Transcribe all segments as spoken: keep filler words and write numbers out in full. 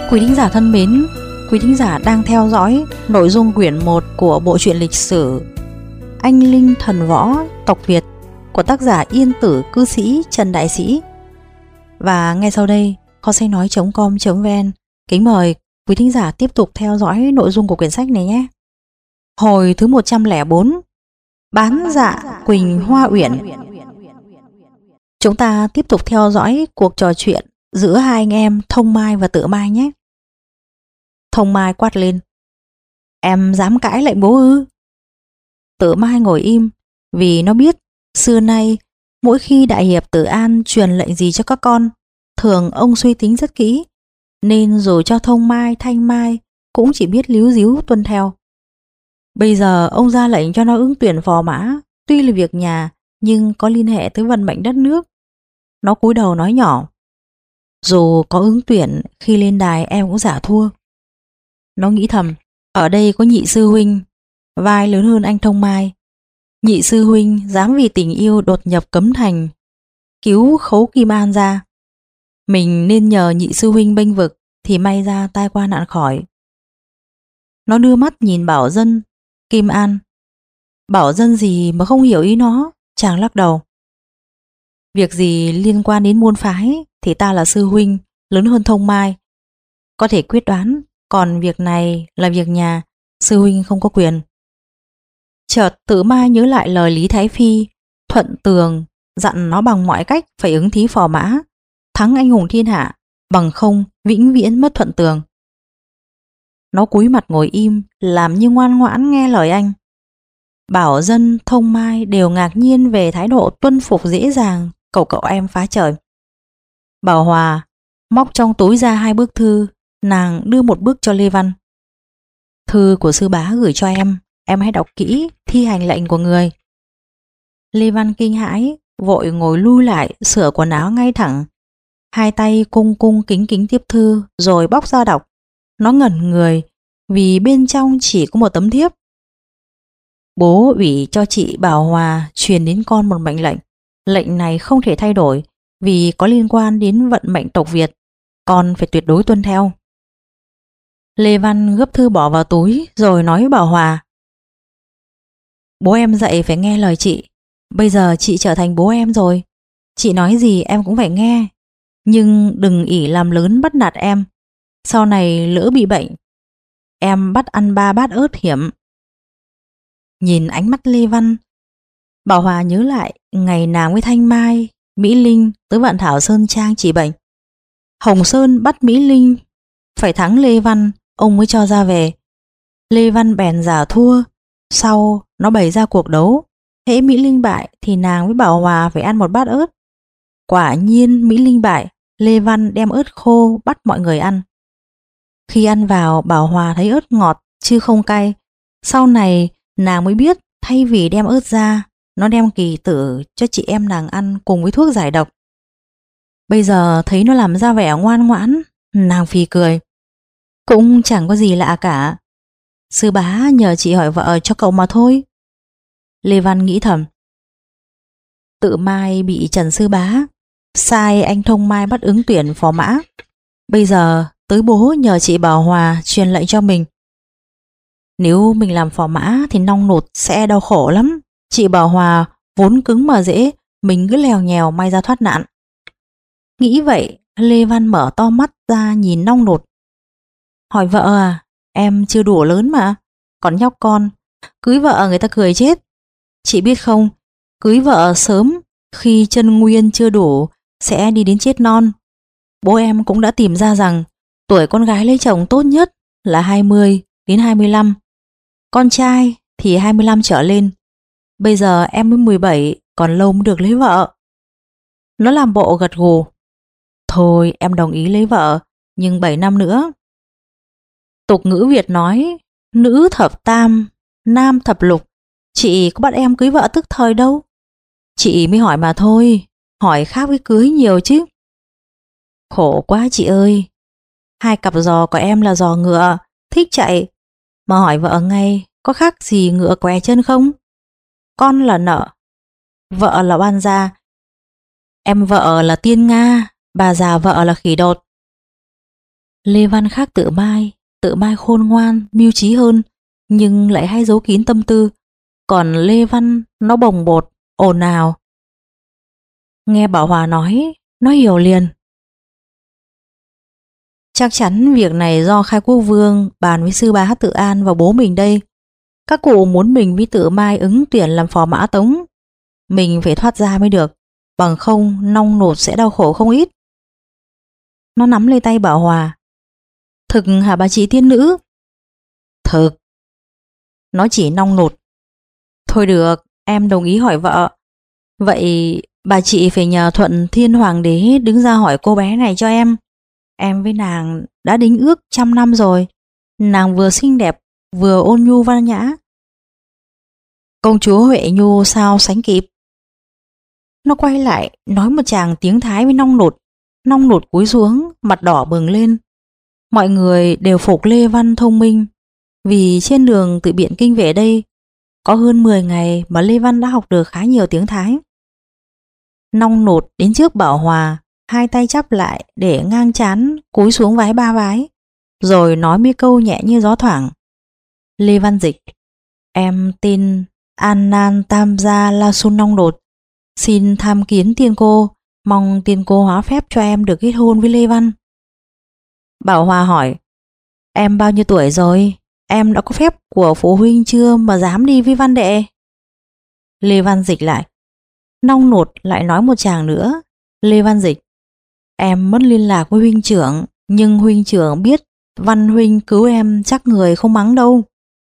Quý thính giả thân mến, quý thính giả đang theo dõi nội dung quyển một của bộ truyện lịch sử Anh Linh Thần Võ Tộc Việt của tác giả Yên Tử Cư Sĩ Trần Đại Sĩ. Và ngay sau đây, kho sách nói chấm com chấm vn kính mời quý thính giả tiếp tục theo dõi nội dung của quyển sách này nhé. Hồi thứ một trăm lẻ bốn, Bán dạ Quỳnh Hoa Uyển. Chúng ta tiếp tục theo dõi cuộc trò chuyện giữa hai anh em Thông Mai và Tự Mai nhé. Thông Mai quát lên: "Em dám cãi lệnh bố ư?" Tự Mai ngồi im, vì nó biết xưa nay mỗi khi đại hiệp Tử An truyền lệnh gì cho các con, thường ông suy tính rất kỹ, nên dù cho Thông Mai, Thanh Mai cũng chỉ biết líu díu tuân theo. Bây giờ ông ra lệnh cho nó ứng tuyển phò mã, tuy là việc nhà nhưng có liên hệ tới vận mệnh đất nước. Nó cúi đầu nói nhỏ: "Dù có ứng tuyển, khi lên đài em cũng giả thua." Nó nghĩ thầm, ở đây có nhị sư huynh, vai lớn hơn anh Thông Mai. Nhị sư huynh dám vì tình yêu đột nhập cấm thành, cứu Khấu Kim An ra. Mình nên nhờ nhị sư huynh bênh vực thì may ra tai qua nạn khỏi. Nó đưa mắt nhìn Bảo Dân, Kim An. Bảo Dân gì mà không hiểu ý nó, chàng lắc đầu. Việc gì liên quan đến môn phái thì ta là sư huynh, lớn hơn Thông Mai, có thể quyết đoán, còn việc này là việc nhà, sư huynh không có quyền. Chợt Tự Mai nhớ lại lời Lý Thái Phi, Thuận Tường dặn nó bằng mọi cách phải ứng thí phò mã, thắng anh hùng thiên hạ, bằng không vĩnh viễn mất Thuận Tường. Nó cúi mặt ngồi im, làm như ngoan ngoãn nghe lời anh. Bảo Dân, Thông Mai đều ngạc nhiên về thái độ tuân phục dễ dàng cậu cậu em phá trời. Bảo Hòa móc trong túi ra hai bức thư, nàng đưa một bức cho Lê Văn. Thư của sư bá gửi cho em, em hãy đọc kỹ, thi hành lệnh của người. Lê Văn kinh hãi, vội ngồi lui lại, sửa quần áo ngay thẳng, hai tay cung cung kính kính tiếp thư, rồi bóc ra đọc. Nó ngẩn người, vì bên trong chỉ có một tấm thiếp. Bố ủy cho chị Bảo Hòa truyền đến con một mệnh lệnh. Lệnh này không thể thay đổi, vì có liên quan đến vận mệnh tộc Việt, con phải tuyệt đối tuân theo. Lê Văn gấp thư bỏ vào túi, rồi nói với Bảo Hòa: Bố em dạy phải nghe lời chị. Bây giờ chị trở thành bố em rồi, chị nói gì em cũng phải nghe. Nhưng đừng ỷ làm lớn bắt nạt em. Sau này lỡ bị bệnh, em bắt ăn ba bát ớt hiểm. Nhìn ánh mắt Lê Văn, Bảo Hòa nhớ lại ngày nàng với Thanh Mai, Mỹ Linh tới Vạn Thảo Sơn Trang trị bệnh. Hồng Sơn bắt Mỹ Linh phải thắng Lê Văn, ông mới cho ra về. Lê Văn bèn giả thua. Sau nó bày ra cuộc đấu, hễ Mỹ Linh bại thì nàng với Bảo Hòa phải ăn một bát ớt. Quả nhiên Mỹ Linh bại, Lê Văn đem ớt khô bắt mọi người ăn. Khi ăn vào, Bảo Hòa thấy ớt ngọt chứ không cay. Sau này nàng mới biết thay vì đem ớt ra, nó đem kỳ tử cho chị em nàng ăn cùng với thuốc giải độc. Bây giờ thấy nó làm ra vẻ ngoan ngoãn, nàng phì cười. Cũng chẳng có gì lạ cả. Sư bá nhờ chị hỏi vợ cho cậu mà thôi. Lê Văn nghĩ thầm. Tự Mai bị Trần sư bá sai anh Thông Mai bắt ứng tuyển phò mã. Bây giờ tới bố nhờ chị Bảo Hòa truyền lệnh cho mình. Nếu mình làm phò mã thì nong nột sẽ đau khổ lắm. Chị Bảo Hòa vốn cứng mà dễ, mình cứ lèo nhèo may ra thoát nạn. Nghĩ vậy, Lê Văn mở to mắt ra nhìn nong nột. Hỏi vợ à, em chưa đủ lớn mà, còn nhóc con, cưới vợ người ta cười chết. Chị biết không, cưới vợ sớm khi chân nguyên chưa đủ sẽ đi đến chết non. Bố em cũng đã tìm ra rằng tuổi con gái lấy chồng tốt nhất là hai mươi đến hai mươi lăm, con trai thì hai mươi lăm trở lên. Bây giờ em mới mười bảy, còn lâu mới được lấy vợ. Nó làm bộ gật gù. Thôi em đồng ý lấy vợ, nhưng bảy năm nữa. Tục ngữ Việt nói nữ thập tam, nam thập lục. Chị có bắt em cưới vợ tức thời đâu. Chị mới hỏi mà thôi, hỏi khác với cưới nhiều chứ. Khổ quá chị ơi. Hai cặp giò của em là giò ngựa, thích chạy. Mà hỏi vợ ngay, có khác gì ngựa què chân không? Con là nợ, vợ là oan gia. Em vợ là tiên Nga, bà già vợ là khỉ đột. Lê Văn khác Tự Mai, Tự Mai khôn ngoan, mưu trí hơn, nhưng lại hay giấu kín tâm tư. Còn Lê Văn nó bồng bột, ồn ào. Nghe Bảo Hòa nói, nó hiểu liền. Chắc chắn việc này do Khai Quốc Vương bàn với sư bá Tự An và bố mình đây. Các cụ muốn mình với Tự Mai ứng tuyển làm phò mã Tống. Mình phải thoát ra mới được, bằng không nong nột sẽ đau khổ không ít. Nó nắm lấy tay Bảo Hòa. Thực hả bà chị tiên nữ? Thực. Nó chỉ nong nột. Thôi được, em đồng ý hỏi vợ. Vậy bà chị phải nhờ thuận Thiên Hoàng đế đứng ra hỏi cô bé này cho em. Em với nàng đã đính ước trăm năm rồi. Nàng vừa xinh đẹp, vừa ôn nhu văn nhã. Công chúa Huệ Nhu sao sánh kịp. Nó quay lại nói một tràng tiếng Thái với nong nột. Nong nột cúi xuống, mặt đỏ bừng lên. Mọi người đều phục Lê Văn thông minh, vì trên đường từ Biện Kinh về đây có hơn mười ngày mà Lê Văn đã học được khá nhiều tiếng Thái. Nong nột đến trước Bảo Hòa, hai tay chắp lại để ngang trán, cúi xuống vái ba vái, rồi nói mấy câu nhẹ như gió thoảng. Lê Văn dịch: Em tên An Nan Tam Gia La Sun Nong Nột, xin tham kiến tiên cô, mong tiên cô hóa phép cho em được kết hôn với Lê Văn. Bảo Hòa hỏi: Em bao nhiêu tuổi rồi? Em đã có phép của phụ huynh chưa mà dám đi với Văn đệ? Lê Văn dịch lại. Nong nột lại nói một tràng nữa. Lê Văn dịch: Em mất liên lạc với huynh trưởng, nhưng huynh trưởng biết Văn huynh cứu em chắc người không mắng đâu.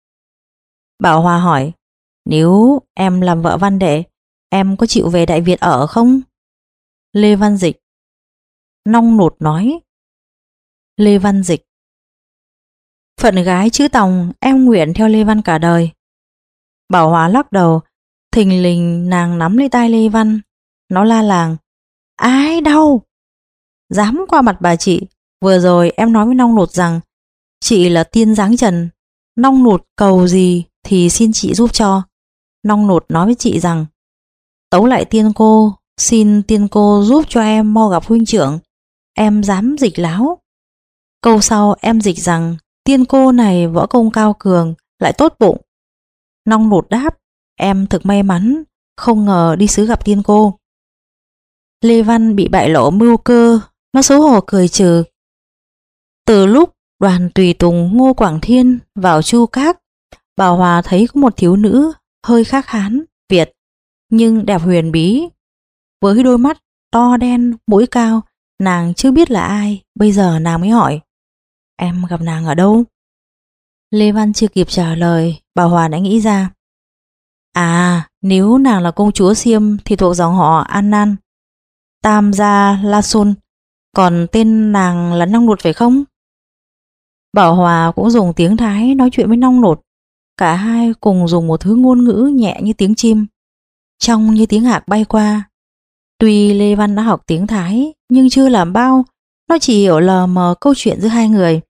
Bảo Hòa hỏi: Nếu em làm vợ Văn đệ, em có chịu về Đại Việt ở không? Lê Văn dịch. Nong nột nói. Lê Văn dịch: Phận gái chữ Tòng, em nguyện theo Lê Văn cả đời. Bảo Hòa lắc đầu. Thình lình nàng nắm lấy tay Lê Văn. Nó la làng: Ai đau? Dám qua mặt bà chị. Vừa rồi em nói với nong nột rằng chị là tiên dáng trần. Nong nột cầu gì thì xin chị giúp cho. Nong nột nói với chị rằng: Tấu lại tiên cô, xin tiên cô giúp cho em mau gặp huynh trưởng. Em dám dịch láo. Câu sau em dịch rằng tiên cô này võ công cao cường, lại tốt bụng. Nong nột đáp: Em thực may mắn, không ngờ đi xứ gặp tiên cô. Lê Văn bị bại lộ mưu cơ, nó xấu hổ cười trừ. Từ lúc đoàn tùy tùng Ngô Quảng Thiên vào Chu Các, Bảo Hòa thấy có một thiếu nữ hơi khác Hán, Việt, nhưng đẹp huyền bí. Với đôi mắt to đen, mũi cao, nàng chưa biết là ai. Bây giờ nàng mới hỏi: Em gặp nàng ở đâu? Lê Văn chưa kịp trả lời, Bảo Hòa đã nghĩ ra. À, nếu nàng là công chúa Xiêm thì thuộc dòng họ An Nan Tam Gia La Sun, còn tên nàng là Nong Nột phải không? Bảo Hòa cũng dùng tiếng Thái nói chuyện với Nong Nột. Cả hai cùng dùng một thứ ngôn ngữ nhẹ như tiếng chim, trong như tiếng hạc bay qua. Tuy Lê Văn đã học tiếng Thái, nhưng chưa làm bao, nó chỉ hiểu lờ mờ câu chuyện giữa hai người.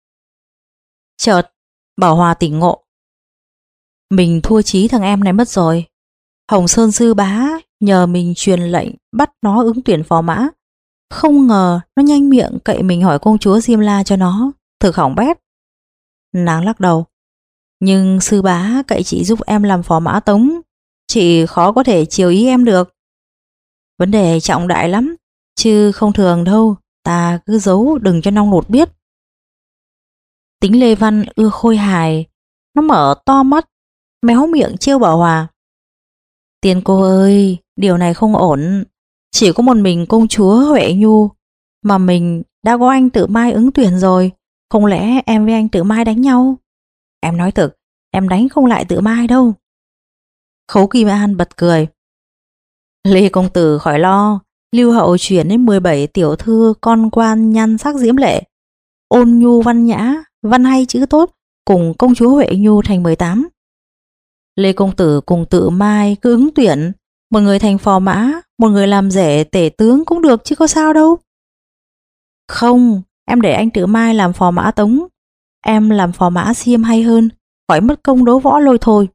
Chợt, Bảo Hòa tỉnh ngộ. Mình thua chí thằng em này mất rồi. Hồng Sơn sư bá nhờ mình truyền lệnh bắt nó ứng tuyển phò mã. Không ngờ nó nhanh miệng cậy mình hỏi công chúa Diêm La cho nó. Thực hỏng bét. Nàng lắc đầu. Nhưng sư bá cậy chị giúp em làm phò mã Tống, chị khó có thể chiều ý em được. Vấn đề trọng đại lắm, chứ không thường đâu. Ta cứ giấu đừng cho Nong Nột biết. Tính Lê Văn ưa khôi hài. Nó mở to mắt, méo miệng trêu Bảo Hòa. Tiên cô ơi, điều này không ổn. Chỉ có một mình công chúa Huệ Nhu, mà mình đã có anh Tự Mai ứng tuyển rồi. Không lẽ em với anh Tự Mai đánh nhau? Em nói thực, em đánh không lại Tự Mai đâu. Khấu Kim An bật cười. Lê công tử khỏi lo, Lưu hậu chuyển đến mười bảy tiểu thư con quan nhan sắc diễm lệ, ôn nhu văn nhã, văn hay chữ tốt, cùng công chúa Huệ Nhu thành mười tám. Lê công tử cùng Tự Mai cứ ứng tuyển, một người thành phò mã, một người làm rể tể tướng cũng được chứ có sao đâu. Không, em để anh Tự Mai làm phò mã Tống, em làm phò mã Xiêm hay hơn, khỏi mất công đấu võ lôi thôi.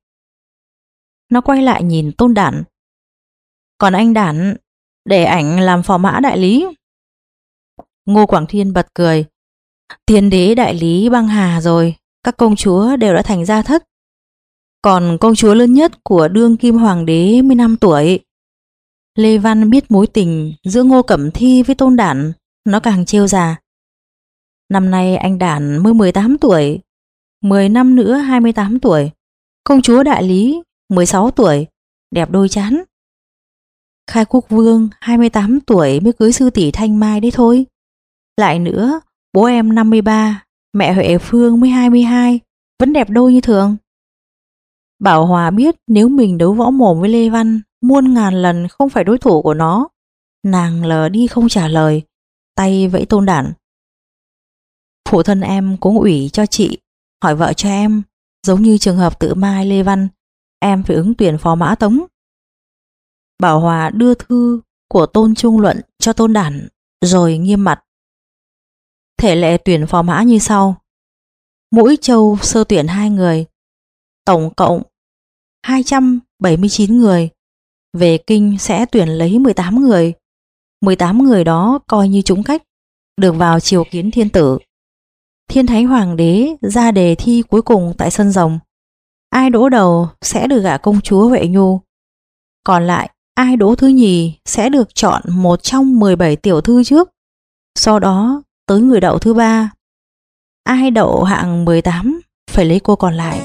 Nó quay lại nhìn Tôn Đản. Còn anh Đản, để ảnh làm phò mã đại lý. Ngô Quảng Thiên bật cười. Tiên đế đại lý băng hà rồi, các công chúa đều đã thành gia thất. Còn công chúa lớn nhất của đương kim hoàng đế mới năm tuổi. Lê Văn biết mối tình giữa Ngô Cẩm Thi với Tôn Đản, nó càng trêu già. Năm nay anh Đản mới mười tám tuổi, mười năm nữa hai mươi tám tuổi. Công chúa đại lý mười sáu tuổi, đẹp đôi chán. Khai Quốc Vương hai mươi tám tuổi mới cưới sư tỷ Thanh Mai đấy thôi. Lại nữa, bố em năm mươi ba, mẹ Huệ Phương mới hai mươi hai, vẫn đẹp đôi như thường. Bảo Hòa biết nếu mình đấu võ mồm với Lê Văn, muôn ngàn lần không phải đối thủ của nó. Nàng lờ đi không trả lời, tay vẫy Tôn Đản. Phụ thân em cũng ủy cho chị hỏi vợ cho em, giống như trường hợp tự mai Lê Văn, em phải ứng tuyển phó mã Tống. Bảo Hòa đưa thư của Tôn Trung Luận cho Tôn Đản, rồi nghiêm mặt. Thể lệ tuyển phó mã như sau: mỗi châu sơ tuyển hai người, tổng cộng hai trăm bảy mươi chín người. Về kinh sẽ tuyển lấy mười tám người. mười tám người đó coi như trúng cách, được vào triều kiến thiên tử. Thiên Thánh Hoàng đế ra đề thi cuối cùng tại sân rồng. Ai đỗ đầu sẽ được gả công chúa Huệ Nhu. Còn lại ai đỗ thứ nhì sẽ được chọn một trong mười bảy tiểu thư trước. Sau đó tới người đậu thứ ba. Ai đậu hạng mười tám phải lấy cô còn lại.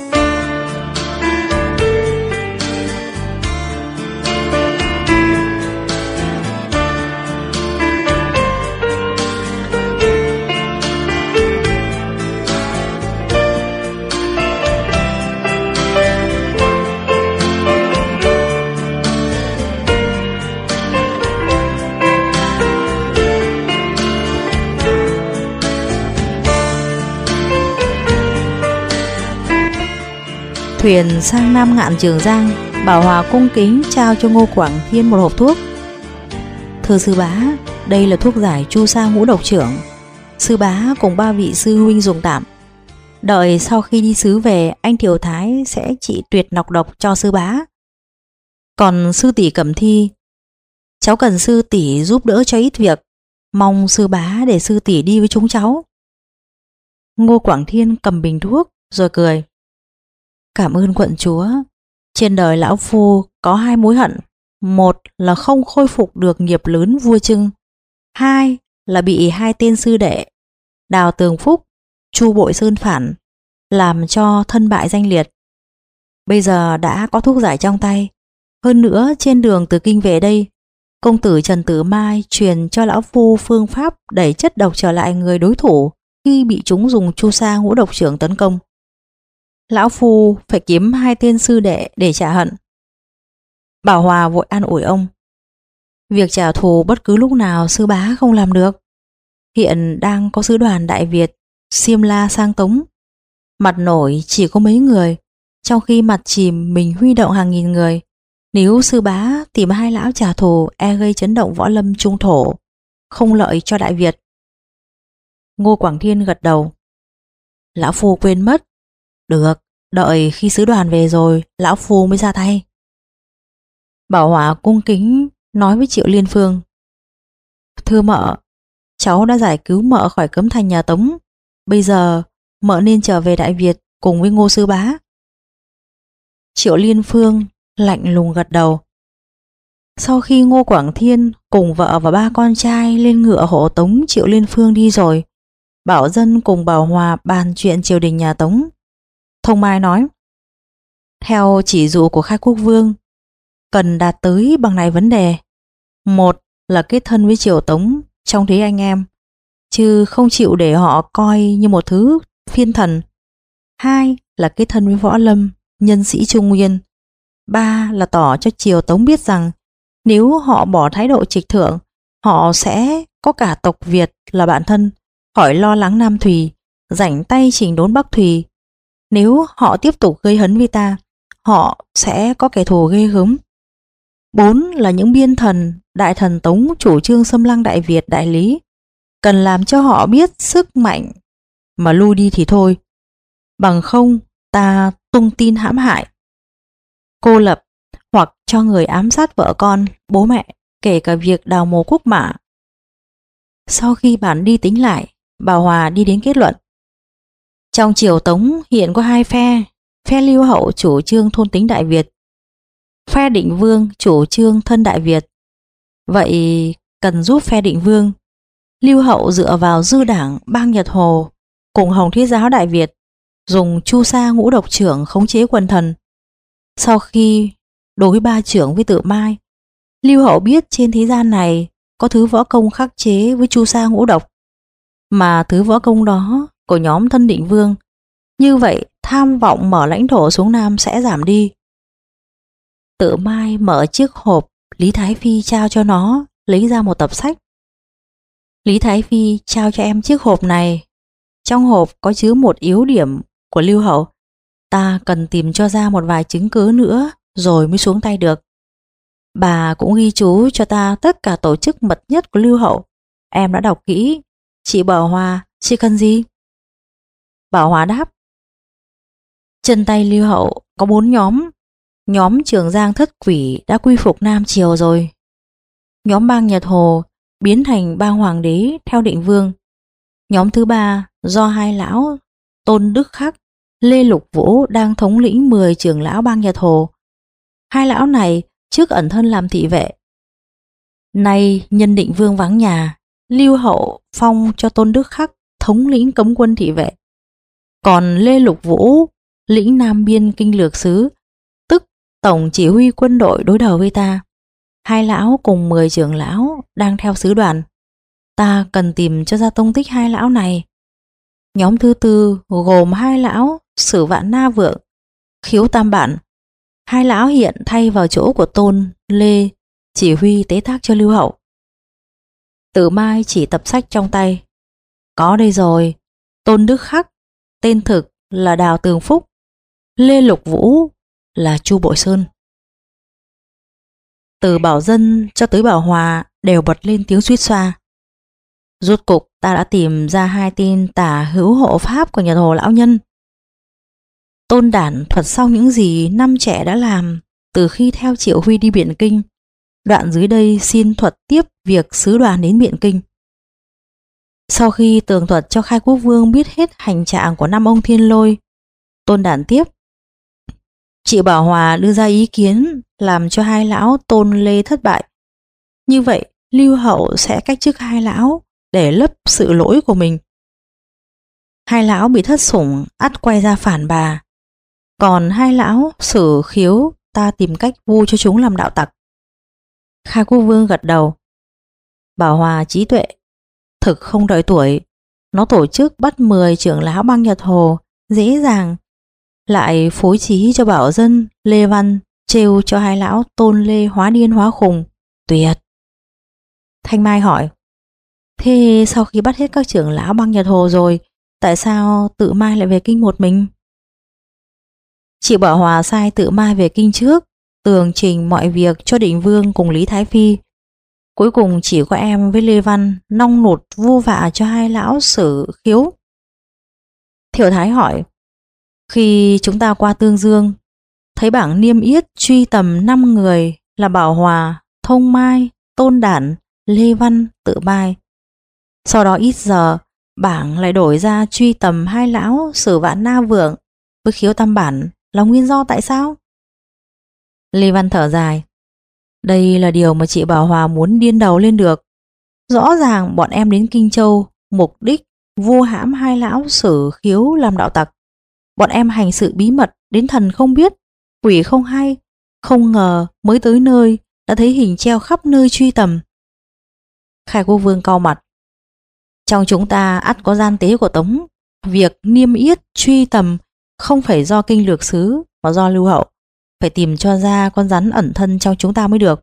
Thuyền sang Nam Ngạn Trường Giang, Bảo Hòa cung kính trao cho Ngô Quảng Thiên một hộp thuốc. Thưa sư bá, đây là thuốc giải chu sa ngũ độc trưởng. Sư bá cùng ba vị sư huynh dùng tạm. Đợi sau khi đi xứ về, anh Thiều Thái sẽ trị tuyệt nọc độc cho sư bá. Còn sư tỷ Cẩm Thi, cháu cần sư tỷ giúp đỡ cho ít việc, mong sư bá để sư tỷ đi với chúng cháu. Ngô Quảng Thiên cầm bình thuốc rồi cười. Cảm ơn quận chúa. Trên đời lão phu có hai mối hận. Một là không khôi phục được nghiệp lớn vua Trưng. Hai là bị hai tên sư đệ Đào Tường Phúc, Chu Bội Sơn phản, làm cho thân bại danh liệt. Bây giờ đã có thuốc giải trong tay. Hơn nữa trên đường từ kinh về đây, công tử Trần Tử Mai truyền cho lão phu phương pháp đẩy chất độc trở lại người đối thủ khi bị chúng dùng chu sa ngũ độc trưởng tấn công. Lão phu phải kiếm hai tên sư đệ để trả hận. Bảo Hòa vội an ủi ông. Việc trả thù bất cứ lúc nào sư bá không làm được. Hiện đang có sứ đoàn Đại Việt xiêm la sang Tống. Mặt nổi chỉ có mấy người, trong khi mặt chìm mình huy động hàng nghìn người. Nếu sư bá tìm hai lão trả thù e gây chấn động võ lâm trung thổ, không lợi cho Đại Việt. Ngô Quảng Thiên gật đầu. Lão phu quên mất. Được, đợi khi sứ đoàn về rồi, lão phu mới ra tay. Bảo Hòa cung kính nói với Triệu Liên Phương. Thưa mợ, cháu đã giải cứu mợ khỏi cấm thành nhà Tống. Bây giờ mợ nên trở về Đại Việt cùng với Ngô sư bá. Triệu Liên Phương lạnh lùng gật đầu. Sau khi Ngô Quảng Thiên cùng vợ và ba con trai lên ngựa hộ tống Triệu Liên Phương đi rồi, Bảo Dân cùng Bảo Hòa bàn chuyện triều đình nhà Tống. Thông Mai nói, theo chỉ dụ của Khai Quốc Vương, cần đạt tới bằng này vấn đề. Một là kết thân với triều Tống trong thế anh em, chứ không chịu để họ coi như một thứ phiên thần. Hai là kết thân với võ lâm, nhân sĩ Trung Nguyên. Ba là tỏ cho triều Tống biết rằng nếu họ bỏ thái độ trịch thượng, họ sẽ có cả tộc Việt là bạn thân, khỏi lo lắng Nam Thùy, rảnh tay chỉnh đốn Bắc Thùy. Nếu họ tiếp tục gây hấn với ta, họ sẽ có kẻ thù ghê gớm. Bốn là những biên thần, đại thần Tống chủ trương xâm lăng Đại Việt đại lý, cần làm cho họ biết sức mạnh mà lui đi thì thôi, bằng không ta tung tin hãm hại, cô lập hoặc cho người ám sát vợ con, bố mẹ, kể cả việc đào mồ quốc mã. Sau khi bản đi tính lại, Bảo Hòa đi đến kết luận. Trong triều Tống hiện có hai phe, phe Lưu Hậu chủ trương thôn tính Đại Việt, phe Định Vương chủ trương thân Đại Việt. Vậy cần giúp phe Định Vương. Lưu Hậu dựa vào dư đảng bang Nhật Hồ cùng Hồng Thiết giáo Đại Việt, dùng Chu Sa ngũ độc trưởng khống chế quần thần. Sau khi đối ba trưởng với Tự Mai, Lưu Hậu biết trên thế gian này có thứ võ công khắc chế với Chu Sa ngũ độc, mà thứ võ công đó của nhóm thân Định Vương. Như vậy tham vọng mở lãnh thổ xuống Nam sẽ giảm đi. Tự Mai mở chiếc hộp Lý Thái Phi trao cho nó, lấy ra một tập sách. Lý Thái Phi trao cho em chiếc hộp này. Trong hộp có chứa một yếu điểm của Lưu Hậu. Ta cần tìm cho ra một vài chứng cứ nữa rồi mới xuống tay được. Bà cũng ghi chú cho ta tất cả tổ chức mật nhất của Lưu Hậu. Em đã đọc kỹ. Chị Bảo Hòa, chị cần gì? Bảo Hòa đáp. Chân tay Lưu Hậu có bốn nhóm. Nhóm Trường Giang Thất Quỷ đã quy phục Nam Triều rồi. Nhóm bang Nhật Hồ biến thành bang Hoàng đế theo Định Vương. Nhóm thứ ba do hai lão Tôn Đức Khắc, Lê Lục Vũ đang thống lĩnh mười trưởng lão bang Nhật Hồ. Hai lão này trước ẩn thân làm thị vệ. Nay nhân Định Vương vắng nhà, Lưu Hậu phong cho Tôn Đức Khắc thống lĩnh cấm quân thị vệ. Còn Lê Lục Vũ lĩnh Nam Biên kinh lược sứ, tức tổng chỉ huy quân đội đối đầu với ta. Hai lão cùng mười trưởng lão đang theo sứ đoàn. Ta cần tìm cho ra tông tích hai lão này. Nhóm thứ tư gồm hai lão Sử Vạn Na Vượng, Khiếu Tam Bản. Hai lão hiện thay vào chỗ của Tôn, Lê chỉ huy tế tác cho Lưu Hậu. Tự Mai chỉ tập sách trong tay. Có đây rồi. Tôn Đức Khắc tên thực là Đào Tường Phúc, Lê Lục Vũ là Chu Bội Sơn. Từ Bảo Dân cho tới Bảo Hòa đều bật lên tiếng suýt xoa. Rốt cục ta đã tìm ra hai tin tả hữu hộ pháp của Nhật Hồ lão nhân. Tôn Đản thuật sau những gì năm trẻ đã làm từ khi theo Triệu Huy đi Biện Kinh. Đoạn dưới đây xin thuật tiếp việc sứ đoàn đến Biện Kinh. Sau khi tường thuật cho Khai Quốc Vương biết hết hành trạng của năm ông Thiên Lôi, Tôn Đản tiếp. Chị Bảo Hòa đưa ra ý kiến làm cho hai lão Tôn Lê thất bại. Như vậy Lưu Hậu sẽ cách chức hai lão để lấp sự lỗi của mình. Hai lão bị thất sủng ắt quay ra phản bà. Còn hai lão Sử, Khiếu ta tìm cách vu cho chúng làm đạo tặc. Khai Quốc Vương gật đầu. Bảo Hòa trí tuệ, thực không đợi tuổi. Nó tổ chức bắt mười trưởng lão bang Nhật Hồ dễ dàng, lại phối trí cho Bảo Dân, Lê Văn trêu cho hai lão Tôn Lê hóa điên hóa khùng. Tuyệt. Thanh Mai hỏi. Thế sau khi bắt hết các trưởng lão bang Nhật Hồ rồi, tại sao Tự Mai lại về Kinh một mình? Chị Bảo Hòa sai Tự Mai về Kinh trước, tường trình mọi việc cho Định Vương cùng Lý Thái Phi. Cuối cùng chỉ có em với Lê Văn nong nụt vu vạ cho hai lão Sử, Khiếu. Thiệu Thái hỏi. Khi chúng ta qua Tương Dương, thấy bảng niêm yết truy tầm năm người là Bảo Hòa, Thông Mai, Tôn Đản, Lê Văn, Tự Mai. Sau đó ít giờ, bảng lại đổi ra truy tầm hai lão Sử Vạn Na Vượng với Khiếu Tam Bản, là nguyên do tại sao? Lê Văn thở dài. Đây là điều mà chị Bảo Hòa muốn điên đầu lên được. Rõ ràng bọn em đến Kinh Châu mục đích vu hãm hai lão Sử, Khiếu làm đạo tặc. Bọn em hành sự bí mật đến thần không biết, quỷ không hay. Không ngờ mới tới nơi đã thấy hình treo khắp nơi truy tầm. Khai Quốc Vương cau mặt. Trong chúng ta ắt có gian tế của Tống. Việc niêm yết truy tầm không phải do Kinh Lược Sứ mà do Lưu Hậu. Phải tìm cho ra con rắn ẩn thân trong chúng ta mới được.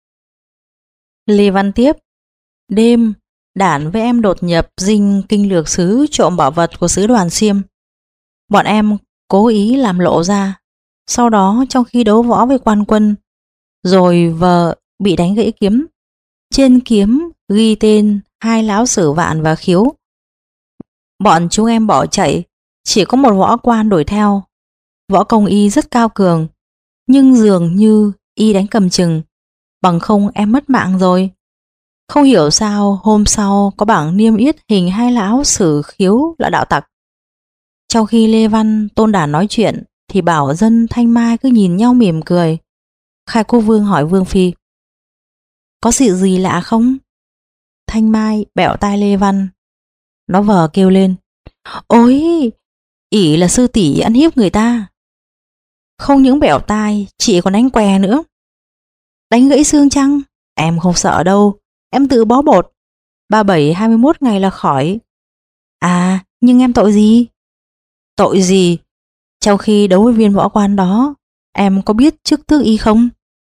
Lê Văn tiếp. Đêm, Đản với em đột nhập dinh Kinh Lược Sứ trộm bảo vật của sứ đoàn Xiêm. Bọn em cố ý làm lộ ra. Sau đó trong khi đấu võ với quan quân, rồi vợ bị đánh gãy kiếm. Trên kiếm ghi tên hai lão Sử Vạn và Khiếu. Bọn chúng em bỏ chạy, chỉ có một võ quan đuổi theo. Võ công y rất cao cường, nhưng dường như y đánh cầm chừng, bằng không em mất mạng rồi. Không hiểu sao hôm sau có bảng niêm yết hình hai lão Sử Khiếu là đạo tặc. Trong khi Lê Văn, Tôn Đản nói chuyện thì Bảo Dân, Thanh Mai cứ nhìn nhau mỉm cười. Khai Quốc Vương hỏi Vương Phi: có sự gì lạ không? Thanh Mai bẹo tai Lê Văn. Nó vờ kêu lên: ôi, ỷ là sư tỷ ăn hiếp người ta. Không những bẹo tai, chị còn đánh què nữa. Đánh gãy xương chăng? Em không sợ đâu, em tự bó bột. ba bảy hai mươi mốt ngày là khỏi. À, nhưng em tội gì? Tội gì? Trong khi đấu với viên võ quan đó, em có biết chức tước y không?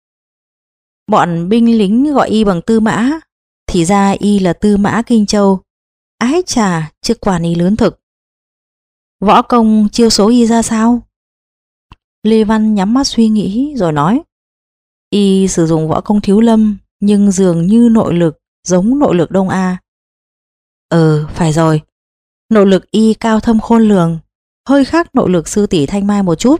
Bọn binh lính gọi y bằng Tư Mã, thì ra y là Tư Mã Kinh Châu. Ái chà, chức quan y lớn thực. Võ công chiêu số y ra sao? Lê Văn nhắm mắt suy nghĩ rồi nói: y sử dụng võ công thiếu lâm, nhưng dường như nội lực giống nội lực Đông A. Ừ, phải rồi. Nội lực y cao thâm khôn lường, hơi khác nội lực sư tỷ Thanh Mai một chút.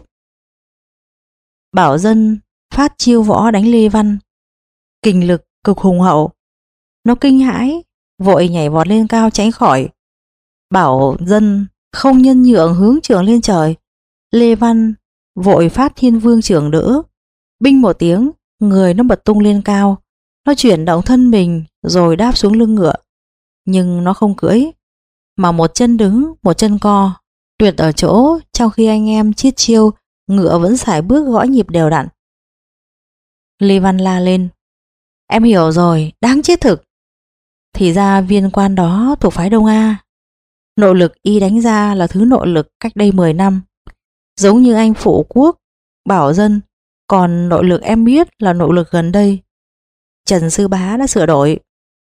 Bảo Dân phát chiêu võ đánh Lê Văn, kình lực cực hùng hậu. Nó kinh hãi, vội nhảy vọt lên cao tránh khỏi. Bảo Dân không nhân nhượng hướng trường lên trời. Lê Văn vội phát Thiên Vương trưởng đỡ. Binh một tiếng, người nó bật tung lên cao. Nó chuyển động thân mình rồi đáp xuống lưng ngựa. Nhưng nó không cưỡi, mà một chân đứng, một chân co, tuyệt ở chỗ. Trong khi anh em chiết chiêu, ngựa vẫn sải bước gõ nhịp đều đặn. Lê Văn la lên: em hiểu rồi, đáng chết thực. Thì ra viên quan đó thuộc phái Đông A. Nội lực y đánh ra là thứ nội lực cách đây mười năm, giống như anh Phụ Quốc, Bảo Dân. Còn nội lực em biết là nội lực gần đây, Trần Sư Bá đã sửa đổi.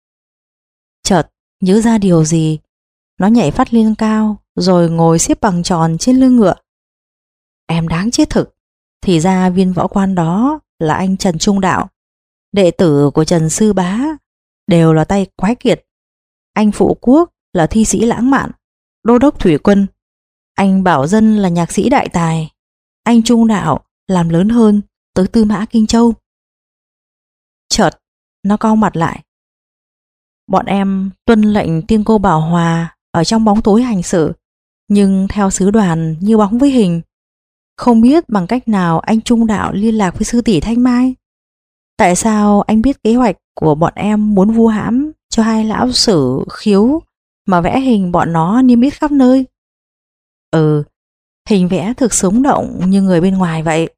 Chợt nhớ ra điều gì, nó nhảy phát lên cao rồi ngồi xếp bằng tròn trên lưng ngựa. Em đáng chết thực. Thì ra viên võ quan đó là anh Trần Trung Đạo, đệ tử của Trần Sư Bá, đều là tay quái kiệt. Anh Phụ Quốc là thi sĩ lãng mạn, đô đốc thủy quân. Anh Bảo Dân là nhạc sĩ đại tài. Anh Trung Đạo làm lớn hơn tới Tư Mã Kinh Châu. Chợt nó cau mặt lại. Bọn em tuân lệnh tiên cô Bảo Hòa ở trong bóng tối hành sự, nhưng theo sứ đoàn như bóng với hình. Không biết bằng cách nào anh Trung Đạo liên lạc với sư tỷ Thanh Mai. Tại sao anh biết kế hoạch của bọn em muốn vu hãm cho hai lão Sử Khiếu mà vẽ hình bọn nó niêm yết khắp nơi? Ừ, hình vẽ thực sống động như người bên ngoài vậy.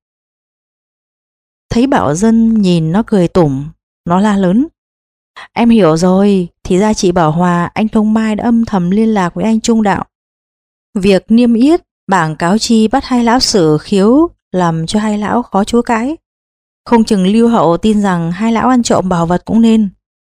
Thấy Bảo Dân nhìn nó cười tủm, nó la lớn: em hiểu rồi, thì ra chị Bảo Hòa, anh Thông Mai đã âm thầm liên lạc với anh Trung Đạo. Việc niêm yết bảng cáo chi bắt hai lão Sử Khiếu làm cho hai lão khó chối cãi. Không chừng Lưu Hậu tin rằng hai lão ăn trộm bảo vật cũng nên.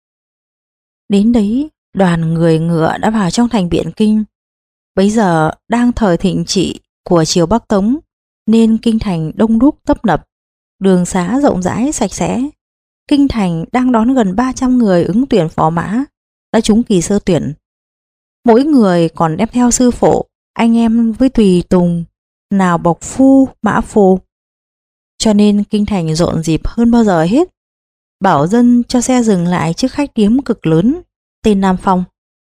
Đến đấy, đoàn người ngựa đã vào trong thành Biện Kinh. Bấy giờ đang thời thịnh trị của triều Bắc Tống, nên kinh thành đông đúc tấp nập, đường xá rộng rãi sạch sẽ. Kinh thành đang đón gần ba trăm người ứng tuyển phò mã, đã trúng kỳ sơ tuyển. Mỗi người còn đem theo sư phụ, anh em với tùy tùng, nào bộc phu, mã phu. Cho nên kinh thành rộn rịp hơn bao giờ hết. Bảo Dân cho xe dừng lại trước khách điếm cực lớn tên Nam Phong.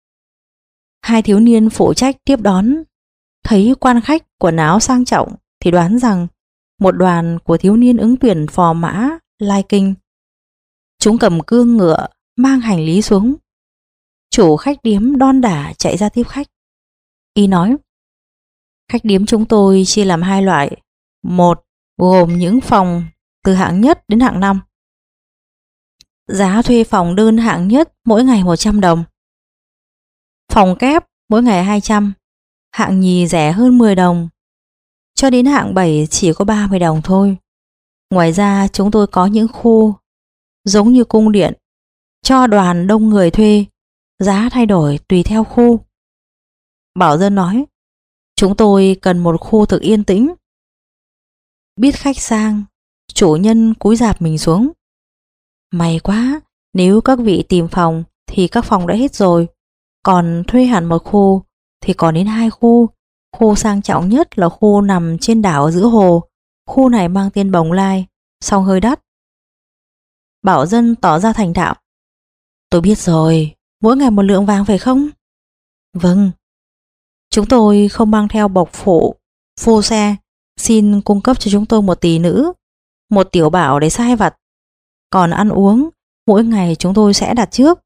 Hai thiếu niên phụ trách tiếp đón thấy quan khách quần áo sang trọng thì đoán rằng một đoàn của thiếu niên ứng tuyển phò mã lai kinh. Chúng cầm cương ngựa mang hành lý xuống. Chủ khách điếm đon đả chạy ra tiếp khách. Y nói: khách điếm chúng tôi chia làm hai loại. Một gồm những phòng từ hạng nhất đến hạng năm. Giá thuê phòng đơn hạng nhất mỗi ngày một trăm đồng. Phòng kép mỗi ngày hai trăm. Hạng nhì rẻ hơn mười đồng. Cho đến hạng bảy chỉ có ba mươi đồng thôi. Ngoài ra chúng tôi có những khu giống như cung điện, cho đoàn đông người thuê, giá thay đổi tùy theo khu. Bảo Dân nói: chúng tôi cần một khu thực yên tĩnh. Biết khách sang, chủ nhân cúi rạp mình xuống. May quá, nếu các vị tìm phòng thì các phòng đã hết rồi. Còn thuê hẳn một khu thì còn đến hai khu. Khu sang trọng nhất là khu nằm trên đảo ở giữa hồ. Khu này mang tên Bồng Lai, song hơi đắt. Bảo Dân tỏ ra thành thạo: Tôi biết rồi, mỗi ngày một lượng vàng phải không? Vâng. Chúng tôi không mang theo bọc phụ, phô xe, xin cung cấp cho chúng tôi một tỷ nữ, một tiểu bảo để sai vặt. Còn ăn uống, mỗi ngày chúng tôi sẽ đặt trước.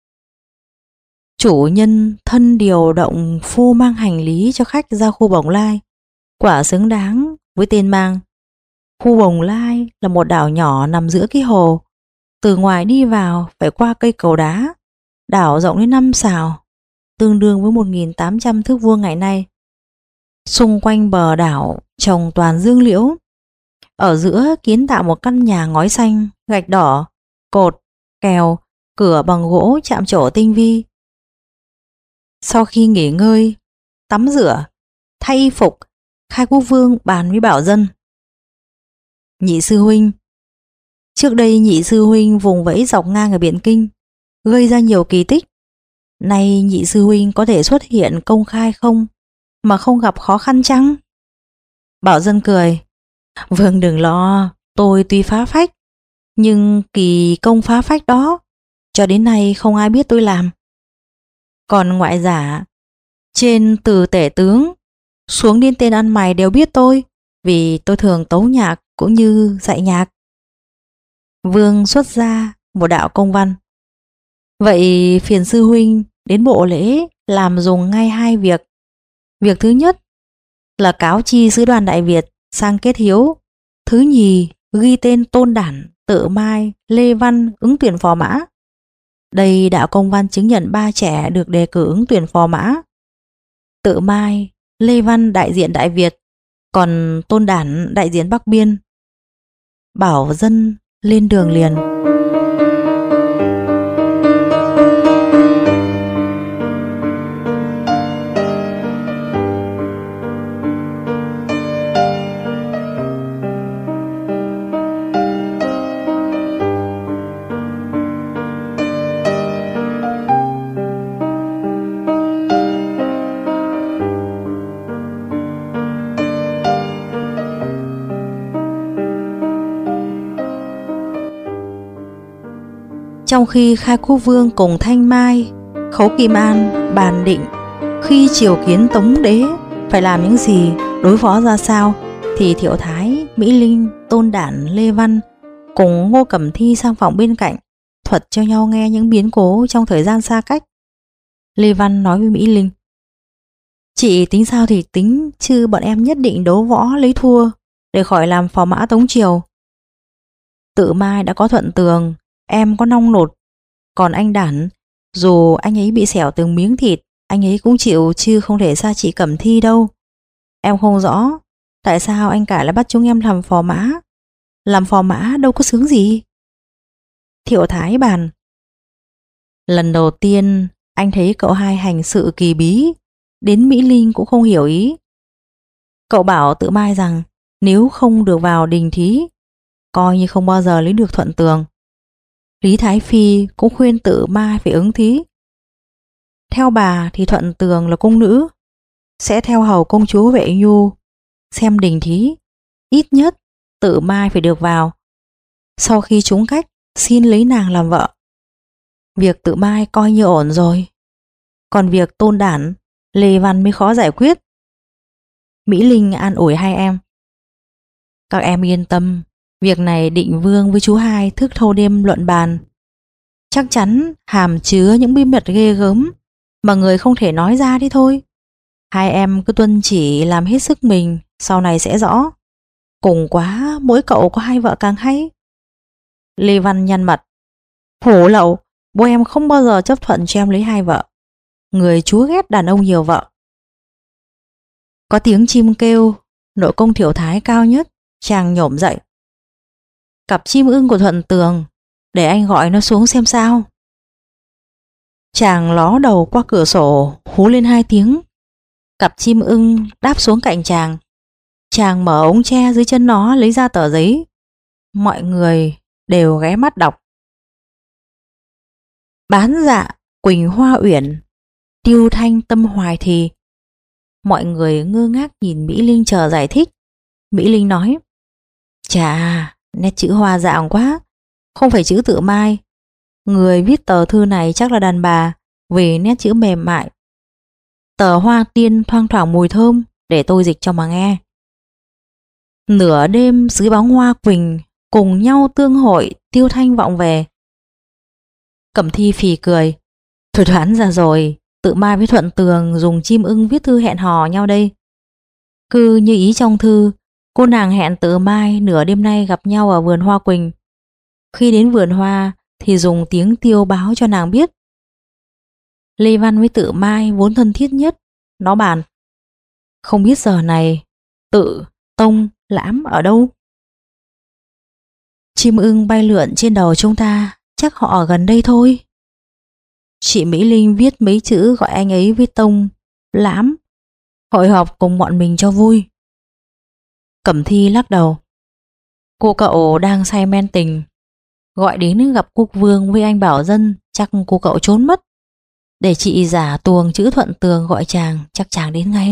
Chủ nhân thân điều động phô mang hành lý cho khách ra khu Bồng Lai, quả xứng đáng với tên mang. Khu Bồng Lai là một đảo nhỏ nằm giữa cái hồ. Từ ngoài đi vào phải qua cây cầu đá. Đảo rộng đến năm sào, tương đương với một nghìn tám trăm thước vuông ngày nay. Xung quanh bờ đảo trồng toàn dương liễu. Ở giữa kiến tạo một căn nhà ngói xanh, gạch đỏ, cột, kèo, cửa bằng gỗ chạm trổ tinh vi. Sau khi nghỉ ngơi, tắm rửa, thay y phục, Khai Quốc Vương bàn với Bảo Dân. Nhị sư huynh, trước đây nhị sư huynh vùng vẫy dọc ngang ở Biển Kinh, gây ra nhiều kỳ tích. Nay nhị sư huynh có thể xuất hiện công khai không, mà không gặp khó khăn chăng? Bảo Dân cười. Vương đừng lo, tôi tuy phá phách, nhưng kỳ công phá phách đó cho đến nay không ai biết tôi làm. Còn ngoại giả, trên từ tể tướng xuống đến tên ăn mày đều biết tôi, vì tôi thường tấu nhạc cũng như dạy nhạc. Vương xuất ra một đạo công văn. Vậy phiền sư huynh đến bộ lễ làm dùng ngay hai việc. Việc thứ nhất là cáo chi sứ đoàn Đại Việt sang kết hiếu. Thứ nhì ghi tên Tôn Đản, Tự Mai, Lê Văn ứng tuyển phò mã. Đây đạo công văn chứng nhận ba trẻ được đề cử ứng tuyển phò mã. Tự Mai, Lê Văn đại diện Đại Việt, còn Tôn Đản đại diện Bắc Biên. Bảo Dân lên đường liền. Trong khi Khai Quốc Vương cùng Thanh Mai, Khấu Kim An bàn định khi triều kiến Tống Đế phải làm những gì, đối phó ra sao, thì Thiệu Thái, Mỹ Linh, Tôn Đản, Lê Văn cùng Ngô Cẩm Thi sang phòng bên cạnh thuật cho nhau nghe những biến cố trong thời gian xa cách. Lê Văn nói với Mỹ Linh: Chị tính sao thì tính, chứ bọn em nhất định đấu võ lấy thua để khỏi làm phò mã Tống Triều. Tự Mai đã có thuận tường, em có nong nột. Còn anh Đản, dù anh ấy bị xẻo từng miếng thịt, anh ấy cũng chịu, chứ không thể xa chị Cẩm Thi đâu. Em không rõ tại sao anh cả lại bắt chúng em làm phò mã. Làm phò mã đâu có sướng gì. Thiệu Thái bàn: Lần đầu tiên anh thấy cậu hai hành sự kỳ bí, đến Mỹ Linh cũng không hiểu ý. Cậu bảo Tự Mai rằng nếu không được vào đình thí, coi như không bao giờ lấy được thuận tường. Lý Thái Phi cũng khuyên Tự Mai phải ứng thí. Theo bà thì thuận tường là cung nữ, sẽ theo hầu công chúa Vệ Nhu xem đình thí, ít nhất Tự Mai phải được vào. Sau khi trúng cách, xin lấy nàng làm vợ. Việc Tự Mai coi như ổn rồi. Còn việc Tôn Đản, Lê Văn mới khó giải quyết. Mỹ Linh an ủi hai em: Các em yên tâm, việc này Định Vương với chú hai thức thâu đêm luận bàn. Chắc chắn hàm chứa những bí mật ghê gớm mà người không thể nói ra đi thôi. Hai em cứ tuân chỉ làm hết sức mình, sau này sẽ rõ. Cùng quá, mỗi cậu có hai vợ càng hay. Lê Văn nhăn mặt: Hổ lậu, bố em không bao giờ chấp thuận cho em lấy hai vợ. Người chúa ghét đàn ông nhiều vợ. Có tiếng chim kêu, nội công Thiệu Thái cao nhất, chàng nhổm dậy. Cặp chim ưng của Thuận Tường, để anh gọi nó xuống xem sao. Chàng ló đầu qua cửa sổ, hú lên hai tiếng. Cặp chim ưng đáp xuống cạnh chàng. Chàng mở ống tre dưới chân nó, lấy ra tờ giấy. Mọi người đều ghé mắt đọc: Bán dạ Quỳnh Hoa Uyển, tiêu thanh tâm hoài thì. Mọi người ngơ ngác nhìn Mỹ Linh chờ giải thích. Mỹ Linh nói: Chà, nét chữ hoa dạng quá, không phải chữ Tự Mai. Người viết tờ thư này chắc là đàn bà vì nét chữ mềm mại. Tờ hoa tiên thoang thoảng mùi thơm, để tôi dịch cho mà nghe. Nửa đêm dưới bóng hoa quỳnh, cùng nhau tương hội tiêu thanh vọng về. Cẩm Thi phì cười. Tôi đoán ra rồi, Tự Mai với Thuận Tường dùng chim ưng viết thư hẹn hò nhau đây. Cứ như ý trong thư, cô nàng hẹn Tự Mai nửa đêm nay gặp nhau ở vườn hoa quỳnh. Khi đến vườn hoa thì dùng tiếng tiêu báo cho nàng biết. Lê Văn với Tự Mai vốn thân thiết nhất, nó bàn: không biết giờ này Tự, Tông, Lãm ở đâu? Chim ưng bay lượn trên đầu chúng ta, chắc họ ở gần đây thôi. Chị Mỹ Linh viết mấy chữ gọi anh ấy với Tông, Lãm, hội họp cùng bọn mình cho vui. Cẩm Thi lắc đầu. Cô cậu đang say men tình, gọi đến gặp Quốc Vương với anh Bảo Dân, chắc cô cậu trốn mất. Để chị giả tuồng chữ Thuận Tường gọi chàng, chắc chàng đến ngay.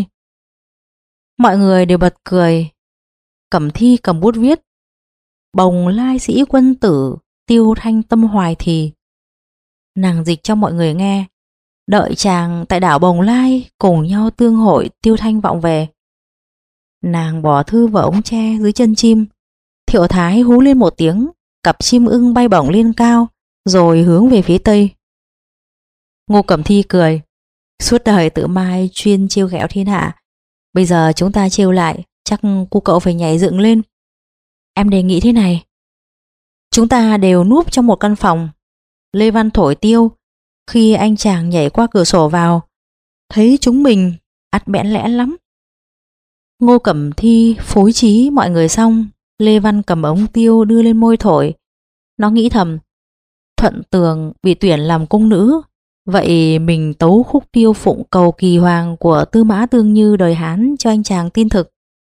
Mọi người đều bật cười. Cẩm Thi cầm bút viết: Bồng lai sĩ quân tử, tiêu thanh tâm hoài thì. Nàng dịch cho mọi người nghe: đợi chàng tại đảo Bồng Lai, cùng nhau tương hội tiêu thanh vọng về. Nàng bỏ thư vào ống tre dưới chân chim. Thiệu Thái hú lên một tiếng, cặp chim ưng bay bổng lên cao, rồi hướng về phía tây. Ngô Cẩm Thi cười. Suốt đời Tự Mai chuyên trêu ghẹo thiên hạ, bây giờ chúng ta trêu lại, chắc cô cậu phải nhảy dựng lên. Em đề nghị thế này: chúng ta đều núp trong một căn phòng. Lê Văn thổi tiêu, khi anh chàng nhảy qua cửa sổ vào, thấy chúng mình ắt bẽn lẽn lắm. Ngô Cẩm Thi phối trí mọi người xong, Lê Văn cầm ống tiêu đưa lên môi thổi. Nó nghĩ thầm: Thuận Tường bị tuyển làm cung nữ, vậy mình tấu khúc tiêu phụng cầu kỳ hoàng của Tư Mã Tương Như đời Hán cho anh chàng tin thực.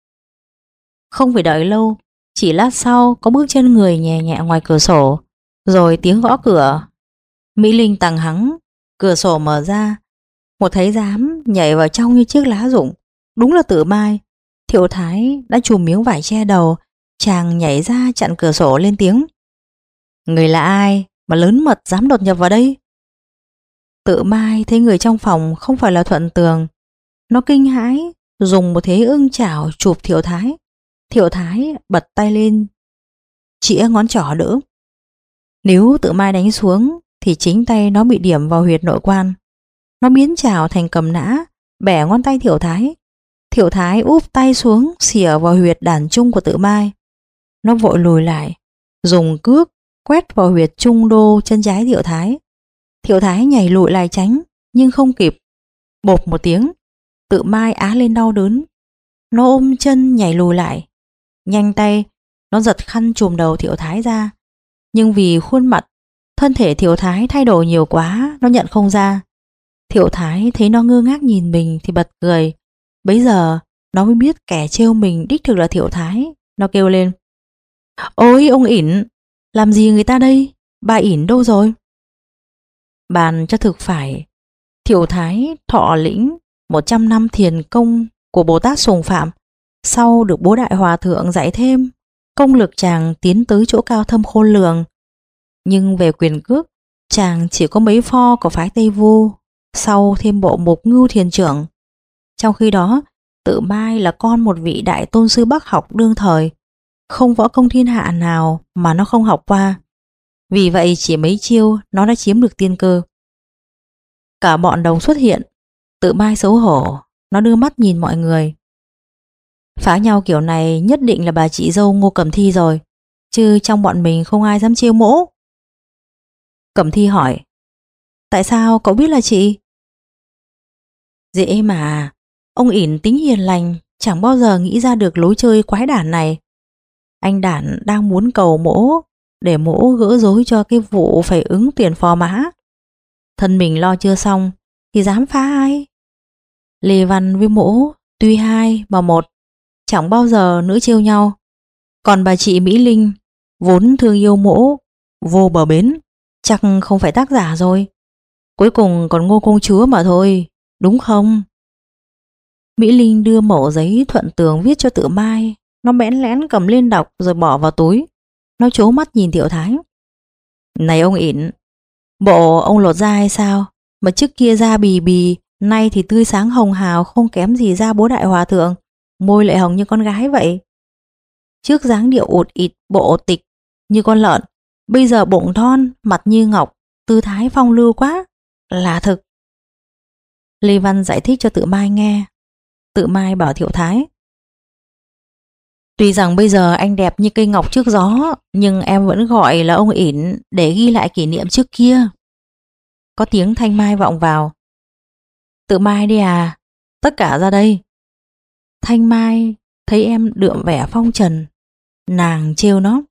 Không phải đợi lâu, chỉ lát sau có bước chân người nhẹ nhẹ ngoài cửa sổ, rồi tiếng gõ cửa. Mỹ Linh tằng hắng, cửa sổ mở ra, một thái giám nhảy vào trong như chiếc lá rụng. Đúng là Tự Mai. Thiệu Thái đã chùm miếng vải che đầu, chàng nhảy ra chặn cửa sổ lên tiếng: người là ai mà lớn mật dám đột nhập vào đây? Tự Mai thấy người trong phòng không phải là Thuận Tường, nó kinh hãi, dùng một thế ưng chảo chụp Thiệu Thái. Thiệu Thái bật tay lên, chĩa ngón trỏ đỡ. Nếu Tự Mai đánh xuống thì chính tay nó bị điểm vào huyệt nội quan. Nó biến chảo thành cầm nã, bẻ ngón tay Thiệu Thái. Thiệu Thái úp tay xuống, xỉa vào huyệt đàn trung của Tự Mai. Nó vội lùi lại, dùng cước quét vào huyệt trung đô chân trái Thiệu Thái. Thiệu Thái nhảy lùi lại tránh, nhưng không kịp. Bộp một tiếng, Tự Mai á lên đau đớn. Nó ôm chân nhảy lùi lại. Nhanh tay, nó giật khăn trùm đầu Thiệu Thái ra. Nhưng vì khuôn mặt, thân thể Thiệu Thái thay đổi nhiều quá, nó nhận không ra. Thiệu Thái thấy nó ngơ ngác nhìn mình thì bật cười. Bấy giờ nó mới biết kẻ trêu mình đích thực là Thiệu Thái. Nó kêu lên: ôi ông ỉn, làm gì người ta đây? Bà ỉn đâu rồi? Bàn cho thực phải, Thiệu Thái thọ lĩnh một trăm năm thiền công của Bồ Tát Sùng Phạm. Sau được Bố Đại Hòa Thượng dạy thêm, công lực chàng tiến tới chỗ cao thâm khôn lường. Nhưng về quyền cước, chàng chỉ có mấy pho của phái Tây Vu, sau thêm bộ Mục Ngưu Thiền Trưởng. Trong khi đó, Tự Mai là con một vị đại tôn sư Bắc học đương thời, không võ công thiên hạ nào mà nó không học qua. Vì vậy chỉ mấy chiêu nó đã chiếm được tiên cơ. Cả bọn đồng xuất hiện. Tự Mai xấu hổ, nó đưa mắt nhìn mọi người. Phá nhau kiểu này nhất định là bà chị dâu Ngô Cẩm Thi rồi, chứ trong bọn mình không ai dám chiêu mỗ. Cẩm Thi hỏi: tại sao cậu biết là chị? Dễ mà, ông ỉn tính hiền lành, chẳng bao giờ nghĩ ra được lối chơi quái đản này. Anh Đản đang muốn cầu mỗ để mỗ gỡ rối cho cái vụ phải ứng tuyển phò mã. Thân mình lo chưa xong thì dám phá ai? Lê Văn với mỗ tuy hai mà một, chẳng bao giờ nữa trêu nhau. Còn bà chị Mỹ Linh vốn thương yêu mỗ vô bờ bến, chắc không phải tác giả rồi. Cuối cùng còn Ngô công chúa mà thôi, đúng không? Mỹ Linh đưa mẩu giấy Thuận Tường viết cho Tự Mai. Nó bẽn lẽn cầm lên đọc rồi bỏ vào túi. Nó trố mắt nhìn Thiệu Thái. Này ông ỉn, Bộ ông lột da hay sao? Mà trước kia da bì bì, nay thì tươi sáng hồng hào không kém gì da bố đại hòa thượng, môi lại hồng như con gái vậy. Trước dáng điệu ụt ịt bộ tịch như con lợn, bây giờ bụng thon, mặt như ngọc, tư thái phong lưu quá, là thực. Lê Văn giải thích cho Tự Mai nghe. Tự Mai bảo Thiệu Thái: Tuy rằng bây giờ anh đẹp như cây ngọc trước gió, nhưng em vẫn gọi là ông ỉn để ghi lại kỷ niệm trước kia. Có tiếng Thanh Mai vọng vào: Tự Mai đi à, tất cả ra đây. Thanh Mai thấy em đượm vẻ phong trần, nàng trêu nó: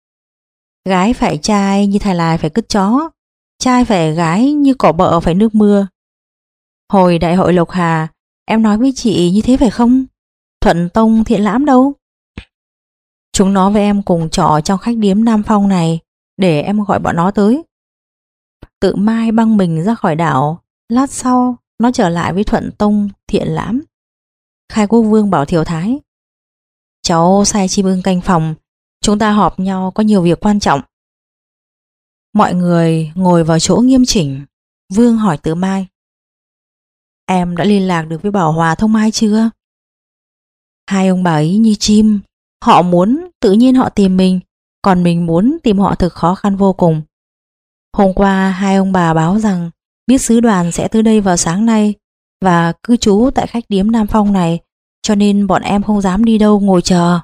Gái phải trai như thài lài phải cứt chó, trai phải gái như cỏ bợ phải nước mưa. Hồi đại hội Lộc Hà, em nói với chị như thế phải không? Thuận Tông Thiện Lãm đâu? Chúng nó với em cùng trọ trong khách điếm Nam Phong này, để em gọi bọn nó tới. Tự Mai băng mình ra khỏi đảo, lát sau nó trở lại với Thuận Tông Thiện Lãm. Khai Quốc Vương bảo Thiệu Thái: Cháu sai chim ưng canh phòng, chúng ta họp nhau có nhiều việc quan trọng. Mọi người ngồi vào chỗ nghiêm chỉnh. Vương hỏi Tự Mai: Em đã liên lạc được với Bảo Hòa Thông Mai chưa? Hai ông bà ấy như chim, họ muốn tự nhiên họ tìm mình, còn mình muốn tìm họ thực khó khăn vô cùng. Hôm qua hai ông bà báo rằng biết sứ đoàn sẽ tới đây vào sáng nay và cư trú tại khách điếm Nam Phong này, cho nên bọn em không dám đi đâu, ngồi chờ.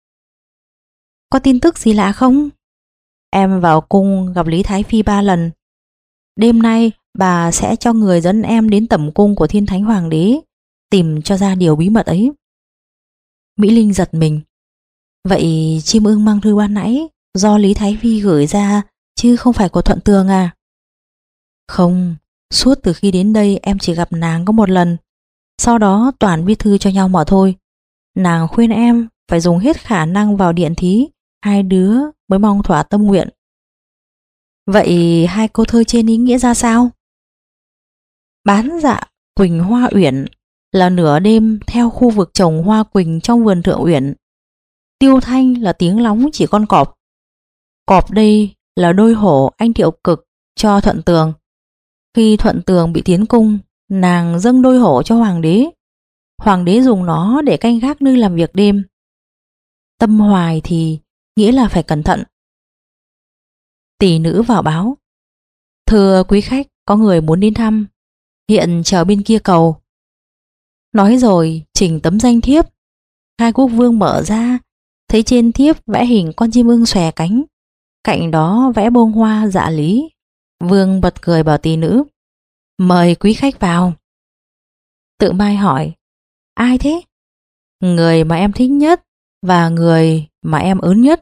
Có tin tức gì lạ không? Em vào cung gặp Lý Thái Phi ba lần. Đêm nay bà sẽ cho người dẫn em đến tẩm cung của Thiên Thánh Hoàng đế, tìm cho ra điều bí mật ấy. Mỹ Linh giật mình. Vậy chim ưng mang thư ban nãy do Lý Thái Phi gửi ra, chứ không phải của Thuận Tường à? Không, suốt từ khi đến đây em chỉ gặp nàng có một lần, sau đó toàn viết thư cho nhau mà thôi. Nàng khuyên em phải dùng hết khả năng vào điện thí, hai đứa mới mong thỏa tâm nguyện. Vậy hai câu thơ trên ý nghĩa ra sao? Bán dạ Quỳnh Hoa Uyển là nửa đêm theo khu vực trồng hoa quỳnh trong vườn Thượng Uyển. Tiêu thanh là tiếng lóng chỉ con cọp. Cọp đây là đôi hổ anh Thiệu Cực cho Thuận Tường. Khi Thuận Tường bị tiến cung, nàng dâng đôi hổ cho hoàng đế. Hoàng đế dùng nó để canh gác nơi làm việc đêm. Tâm hoài thì nghĩa là phải cẩn thận. Tỷ nữ vào báo: Thưa quý khách, có người muốn đến thăm, hiện chờ bên kia cầu. Nói rồi chỉnh tấm danh thiếp. Khai Quốc Vương mở ra, thấy trên thiếp vẽ hình con chim ưng xòe cánh, cạnh đó vẽ bông hoa dạ lý. Vương bật cười bảo tỷ nữ: Mời quý khách vào. Tự Mai hỏi: Ai thế? Người mà em thích nhất và người mà em ớn nhất.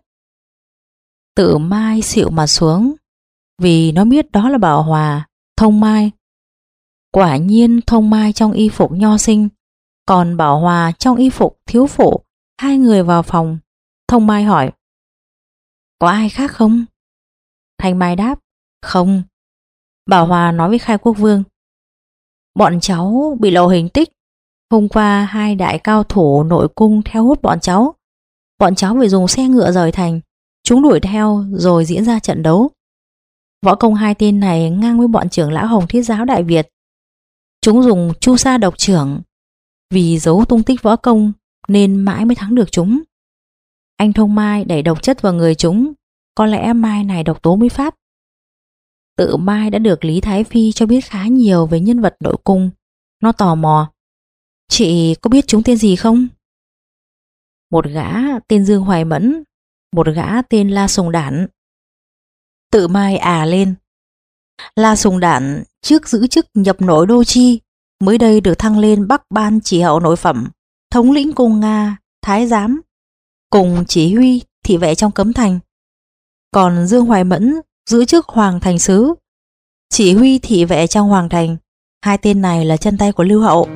Tự Mai xịu mặt xuống, vì nó biết đó là Bảo Hòa Thông Mai. Quả nhiên Thông Mai trong y phục nho sinh, còn Bảo Hòa trong y phục thiếu phụ. Hai người vào phòng. Thông Mai hỏi: Có ai khác không? Thanh Mai đáp: Không. Bảo Hòa nói với Khai Quốc Vương: Bọn cháu bị lộ hình tích. Hôm qua hai đại cao thủ nội cung theo hút bọn cháu. Bọn cháu phải dùng xe ngựa rời thành. Chúng đuổi theo rồi diễn ra trận đấu. Võ công hai tên này ngang với bọn trưởng lão Hồng Thiết Giáo Đại Việt. Chúng dùng chu sa độc trưởng. Vì giấu tung tích võ công nên mãi mới thắng được chúng. Anh Thông Mai đẩy độc chất vào người chúng, có lẽ mai này độc tố mới phát. Tự Mai đã được Lý Thái Phi cho biết khá nhiều về nhân vật nội cung. Nó tò mò: Chị có biết chúng tên gì không? Một gã tên Dương Hoài Mẫn, một gã tên La Sùng Đản. Tự Mai à lên. La Sùng Đản trước giữ chức nhập nội đô chi, mới đây được thăng lên Bắc Ban chỉ hậu nội phẩm, thống lĩnh cung Nga, thái giám, cùng chỉ huy thị vệ trong cấm thành. Còn Dương Hoài Mẫn giữ chức Hoàng Thành Sứ, chỉ huy thị vệ trong Hoàng Thành. Hai tên này là chân tay của Lưu Hậu.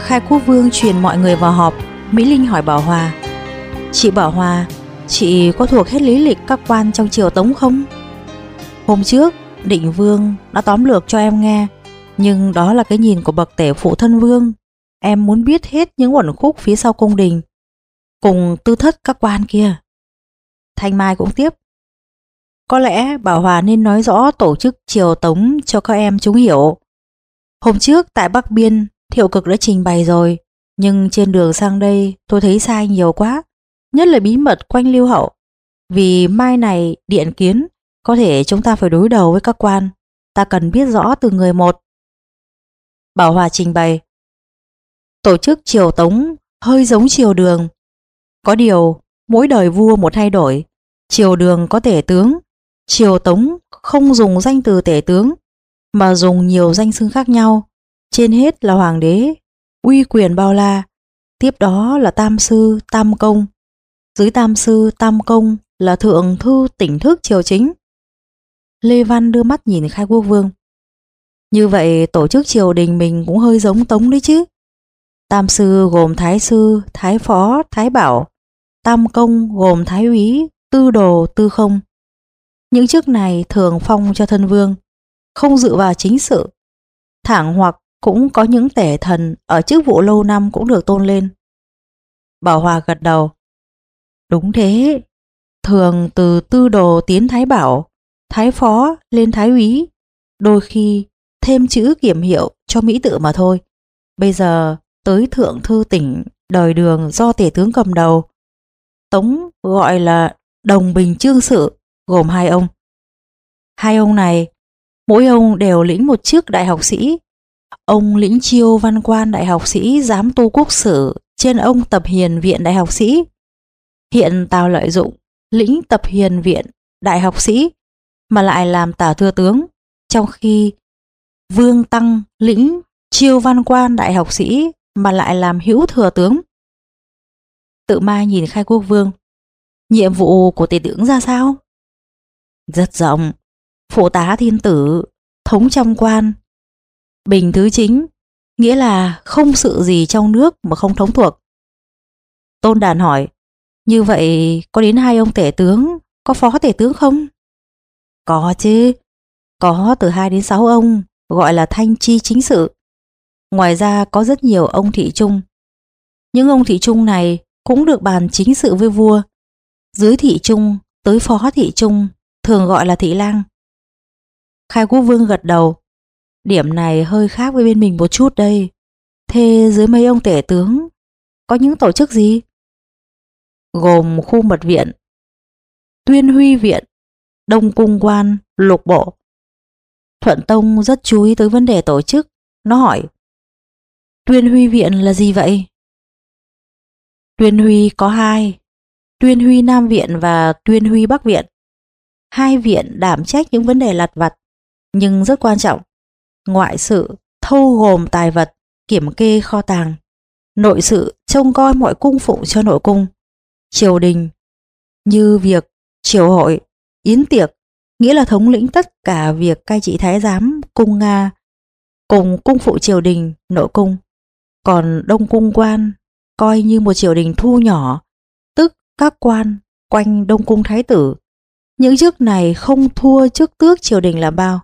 Khai Quốc Vương truyền mọi người vào họp. Mỹ Linh hỏi Bảo Hòa: Chị Bảo Hòa, chị có thuộc hết lý lịch các quan trong triều Tống không? Hôm trước Định Vương đã tóm lược cho em nghe, nhưng đó là cái nhìn của bậc tể phụ thân vương. Em muốn biết hết những uẩn khúc phía sau cung đình cùng tư thất các quan kia. Thanh Mai cũng tiếp: Có lẽ Bảo Hòa nên nói rõ tổ chức triều Tống cho các em chúng hiểu. Hôm trước tại Bắc Biên, Thiệu Cực đã trình bày rồi, nhưng trên đường sang đây tôi thấy sai nhiều quá, nhất là bí mật quanh Lưu Hậu. Vì mai này điện kiến, có thể chúng ta phải đối đầu với các quan, ta cần biết rõ từ người một. Bảo Hòa trình bày: Tổ chức triều Tống hơi giống triều Đường. Có điều mỗi đời vua một thay đổi. Triều Đường có tể tướng, triều Tống không dùng danh từ tể tướng, mà dùng nhiều danh xưng khác nhau. Trên hết là hoàng đế, uy quyền bao la. Tiếp đó là tam sư, tam công. Dưới tam sư, tam công là thượng thư tỉnh thức triều chính. Lê Văn đưa mắt nhìn Khai Quốc Vương: Như vậy tổ chức triều đình mình cũng hơi giống Tống đấy chứ. Tam sư gồm thái sư, thái phó, thái bảo. Tam công gồm thái úy, tư đồ, tư không. Những chức này thường phong cho thân vương, không dự vào chính sự. Thẳng hoặc cũng có những tể thần ở chức vụ lâu năm cũng được tôn lên. Bảo Hòa gật đầu: Đúng thế, thường từ tư đồ tiến thái bảo, thái phó lên thái úy, đôi khi thêm chữ kiểm hiệu cho mỹ tự mà thôi. Bây giờ tới thượng thư tỉnh đời Đường do tể tướng cầm đầu. Tống gọi là Đồng Bình Chương Sự, gồm hai ông. Hai ông này, mỗi ông đều lĩnh một chức đại học sĩ. Ông lĩnh chiêu văn quan đại học sĩ giám tu quốc sử trên ông tập hiền viện đại học sĩ. Hiện Tào Lợi Dụng lĩnh tập hiền viện đại học sĩ mà lại làm tả thừa tướng, trong khi Vương Tăng lĩnh chiêu văn quan đại học sĩ mà lại làm hữu thừa tướng. Tự Mai nhìn Khai Quốc Vương: Nhiệm vụ của tể tướng ra sao? Rất rộng: phụ tá thiên tử, thống trăm quan, bình thứ chính, nghĩa là không sự gì trong nước mà không thống thuộc. Tôn Đàn hỏi: Như vậy có đến hai ông tể tướng, có phó tể tướng không? Có chứ, có từ hai đến sáu ông, gọi là thanh chi chính sự. Ngoài ra có rất nhiều ông thị trung. Những ông thị trung này cũng được bàn chính sự với vua. Dưới thị trung tới phó thị trung thường gọi là thị lang. Khai Quốc Vương gật đầu: Điểm này hơi khác với bên mình một chút đây. Thế dưới mấy ông tể tướng có những tổ chức gì? Gồm khu mật viện, tuyên huy viện, đông cung quan, lục bộ. Thuận Tông rất chú ý tới vấn đề tổ chức. Nó hỏi: Tuyên huy viện là gì vậy? Tuyên huy có hai: Tuyên huy Nam Viện và Tuyên huy Bắc Viện. Hai viện đảm trách những vấn đề lặt vặt nhưng rất quan trọng. Ngoại sự thâu gồm tài vật, kiểm kê kho tàng. Nội sự trông coi mọi cung phụng cho nội cung. Triều đình như việc triều hội, yến tiệc, nghĩa là thống lĩnh tất cả việc cai trị thái giám, cung Nga cùng cung phụ triều đình, nội cung. Còn đông cung quan coi như một triều đình thu nhỏ, tức các quan quanh đông cung thái tử. Những chức này không thua chức tước triều đình là bao.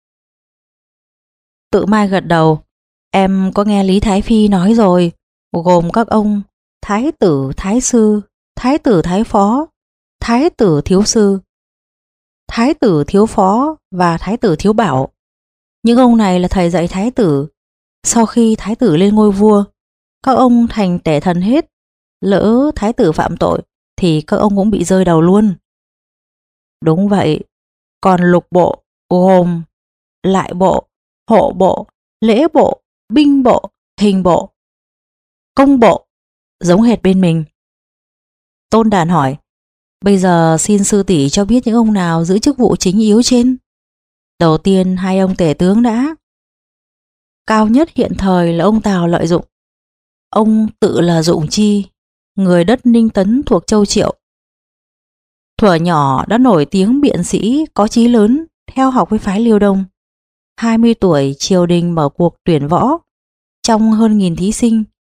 Tự Mai gật đầu: Em có nghe Lý Thái Phi nói rồi, gồm các ông thái tử thái sư, thái tử thái phó, thái tử thiếu sư, thái tử thiếu phó và thái tử thiếu bảo. Những ông này là thầy dạy thái tử. Sau khi thái tử lên ngôi vua, các ông thành tể thần hết. Lỡ thái tử phạm tội thì các ông cũng bị rơi đầu luôn. Đúng vậy. Còn lục bộ gồm lại bộ, hộ bộ, lễ bộ, binh bộ, hình bộ, công bộ, giống hệt bên mình. Tôn Đàn hỏi: Bây giờ xin sư tỷ cho biết những ông nào giữ chức vụ chính yếu trên. Đầu tiên hai ông tể tướng đã. Cao nhất hiện thời là ông Tào Lợi Dụng. Ông tự là Dụng Chi, người đất Ninh Tấn thuộc Châu Triệu. Thuở nhỏ đã nổi tiếng biện sĩ, có chí lớn, theo học với phái Liêu Đông. hai mươi tuổi triều đình mở cuộc tuyển võ. Trong hơn nghìn thí sinh,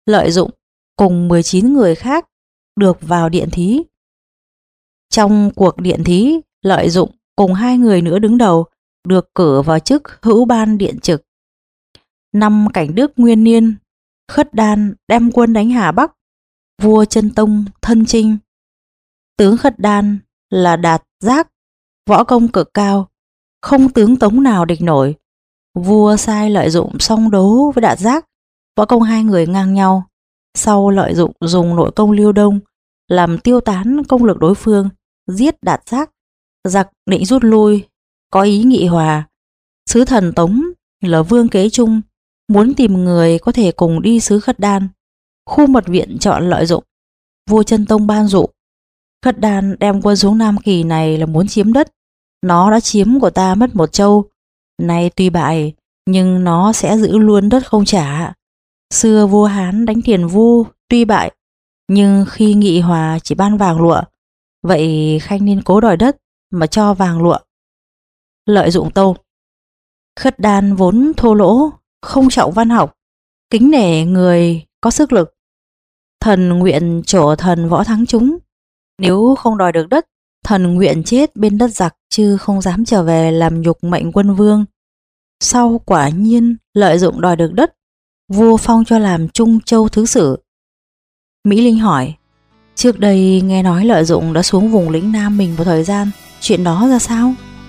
Lợi Dụng cùng mười chín người khác được vào điện thí. Trong cuộc điện thí, Lợi Dụng cùng hai người nữa đứng đầu được cử vào chức hữu ban điện trực. Năm Cảnh Đức Nguyên Niên, Khất Đan đem quân đánh Hà Bắc, vua Chân Tông thân chinh. Tướng Khất Đan là Đạt Giác, võ công cực cao, không tướng Tống nào địch nổi. Vua sai Lợi Dụng song đấu với Đạt Giác, võ công hai người ngang nhau. Sau Lợi Dụng dùng nội công Liêu Đông làm tiêu tán công lực đối phương, giết Đạt Giác. Giặc định rút lui, có ý nghị hòa. Sứ thần Tống là Vương Kế Trung muốn tìm người có thể cùng đi xứ Khất Đan. Khu mật viện chọn Lợi Dụng. Vua Chân Tông ban dụ. Khất Đan đem quân xuống Nam Kỳ này là muốn chiếm đất. Nó đã chiếm của ta mất một châu. Nay tuy bại, nhưng nó sẽ giữ luôn đất không trả. Xưa vua Hán đánh Tiền Vu tuy bại, nhưng khi nghị hòa chỉ ban vàng lụa. Vậy Khanh nên cố đòi đất mà cho vàng lụa. Lợi Dụng tâu: Khất Đan vốn thô lỗ, không trọng văn học, kính nể người có sức lực. Thần nguyện trổ thần võ thắng chúng. Nếu không đòi được đất, thần nguyện chết bên đất giặc, chứ không dám trở về làm nhục mệnh quân vương. Sau quả nhiên Lợi Dụng đòi được đất, vua phong cho làm Trung Châu thứ sử. Mỹ Linh hỏi: trước đây nghe nói Lợi Dụng đã xuống vùng lĩnh Nam mình một thời gian, chuyện đó ra sao?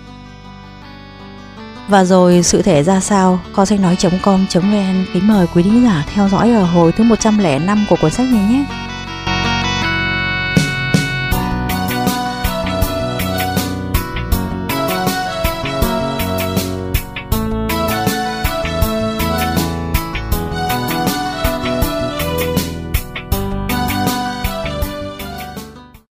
Và rồi sự thể ra sao, kho sách nói chấm com chấm vn kính mời quý thính giả theo dõi ở hồi thứ một trăm lẻ năm của cuốn sách này nhé.